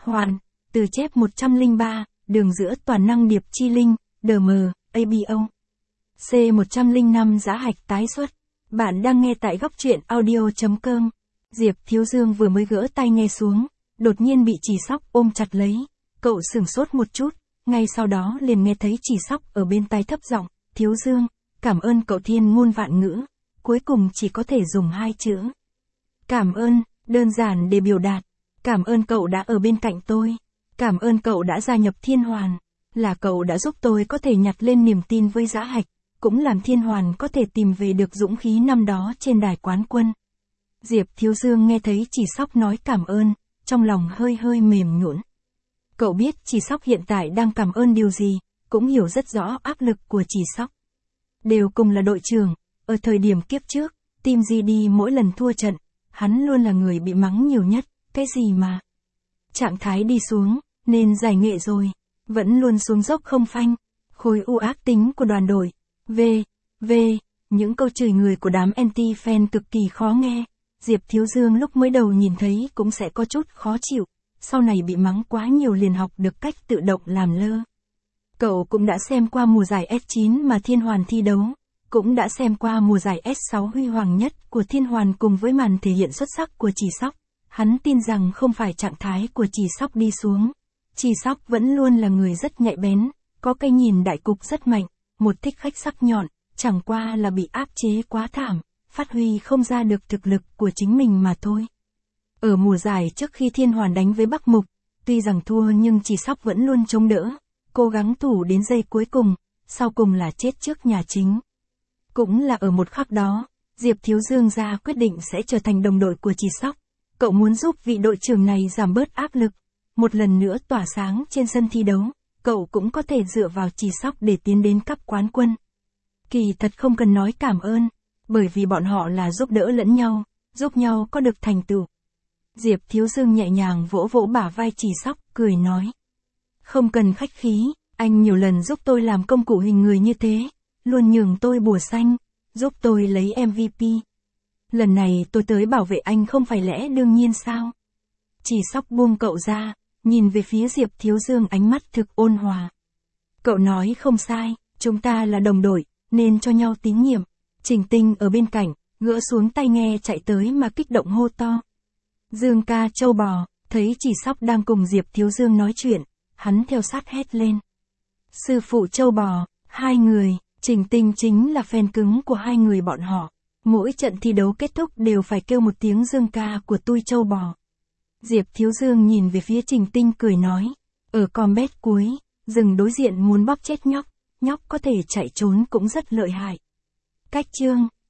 Hoàn, từ chép 103, đường giữa toàn năng điệp chi linh, DM, ABO. C105 giá hạch tái xuất. Bạn đang nghe tại góc truyện audio.com. Diệp Thiếu Dương vừa mới gỡ tai nghe xuống, đột nhiên bị Chỉ Sóc ôm chặt lấy. Cậu sửng sốt một chút, ngay sau đó liền nghe thấy Chỉ Sóc ở bên tai thấp giọng, Thiếu Dương, cảm ơn cậu thiên ngôn vạn ngữ, cuối cùng chỉ có thể dùng hai chữ. Cảm ơn, đơn giản để biểu đạt. Cảm ơn cậu đã ở bên cạnh tôi. Cảm ơn cậu đã gia nhập Thiên Hoàn. Là cậu đã giúp tôi có thể nhặt lên niềm tin với Giá Hạch, cũng làm Thiên Hoàn có thể tìm về được dũng khí năm đó trên đài quán quân. Diệp Thiếu Dương nghe thấy Chỉ Sóc nói cảm ơn, trong lòng hơi hơi mềm nhũn. Cậu biết Chỉ Sóc hiện tại đang cảm ơn điều gì, cũng hiểu rất rõ áp lực của Chỉ Sóc. Đều cùng là đội trưởng, ở thời điểm kiếp trước, team GD mỗi lần thua trận, hắn luôn là người bị mắng nhiều nhất, cái gì mà. Trạng thái đi xuống, nên giải nghệ rồi, vẫn luôn xuống dốc không phanh, khối u ác tính của đoàn đội, những câu chửi người của đám anti-fan cực kỳ khó nghe. Diệp Thiếu Dương lúc mới đầu nhìn thấy cũng sẽ có chút khó chịu, sau này bị mắng quá nhiều liền học được cách tự động làm lơ. Cậu cũng đã xem qua mùa giải S9 mà Thiên Hoàn thi đấu, cũng đã xem qua mùa giải S6 huy hoàng nhất của Thiên Hoàn cùng với màn thể hiện xuất sắc của Chỉ Sóc. Hắn tin rằng không phải trạng thái của Chỉ Sóc đi xuống. Chỉ Sóc vẫn luôn là người rất nhạy bén, có cái nhìn đại cục rất mạnh, một thích khách sắc nhọn, chẳng qua là bị áp chế quá thảm, phát huy không ra được thực lực của chính mình mà thôi. Ở mùa giải trước khi Thiên Hoàn đánh với Bắc Mục, tuy rằng thua nhưng Chỉ Sóc vẫn luôn chống đỡ, cố gắng thủ đến giây cuối cùng, sau cùng là chết trước nhà chính. Cũng là ở một khắc đó, Diệp Thiếu Dương ra quyết định sẽ trở thành đồng đội của Chỉ Sóc. Cậu muốn giúp vị đội trưởng này giảm bớt áp lực, một lần nữa tỏa sáng trên sân thi đấu, cậu cũng có thể dựa vào Chỉ Sóc để tiến đến cúp quán quân. Kỳ thật không cần nói cảm ơn, bởi vì bọn họ là giúp đỡ lẫn nhau, giúp nhau có được thành tựu. Diệp Thiếu Dương nhẹ nhàng vỗ vỗ bả vai Chỉ Sóc, cười nói. Không cần khách khí, anh nhiều lần giúp tôi làm công cụ hình người như thế, luôn nhường tôi bùa xanh, giúp tôi lấy MVP. Lần này tôi tới bảo vệ anh không phải lẽ đương nhiên sao? Chỉ Sóc buông cậu ra, nhìn về phía Diệp Thiếu Dương ánh mắt thực ôn hòa. Cậu nói không sai, chúng ta là đồng đội, nên cho nhau tín nhiệm. Trình Tinh ở bên cạnh, gỡ xuống tai nghe chạy tới mà kích động hô to. Dương ca châu bò, thấy Chỉ Sóc đang cùng Diệp Thiếu Dương nói chuyện, hắn theo sát hét lên. Sư phụ châu bò, hai người, Trình Tinh chính là fan cứng của hai người bọn họ. Mỗi trận thi đấu kết thúc đều phải kêu một tiếng Dương ca của tui châu bò. Diệp Thiếu Dương nhìn về phía Trình Tinh cười nói. Ở combat cuối, rừng đối diện muốn bóp chết nhóc, nhóc có thể chạy trốn cũng rất lợi hại. Cách chương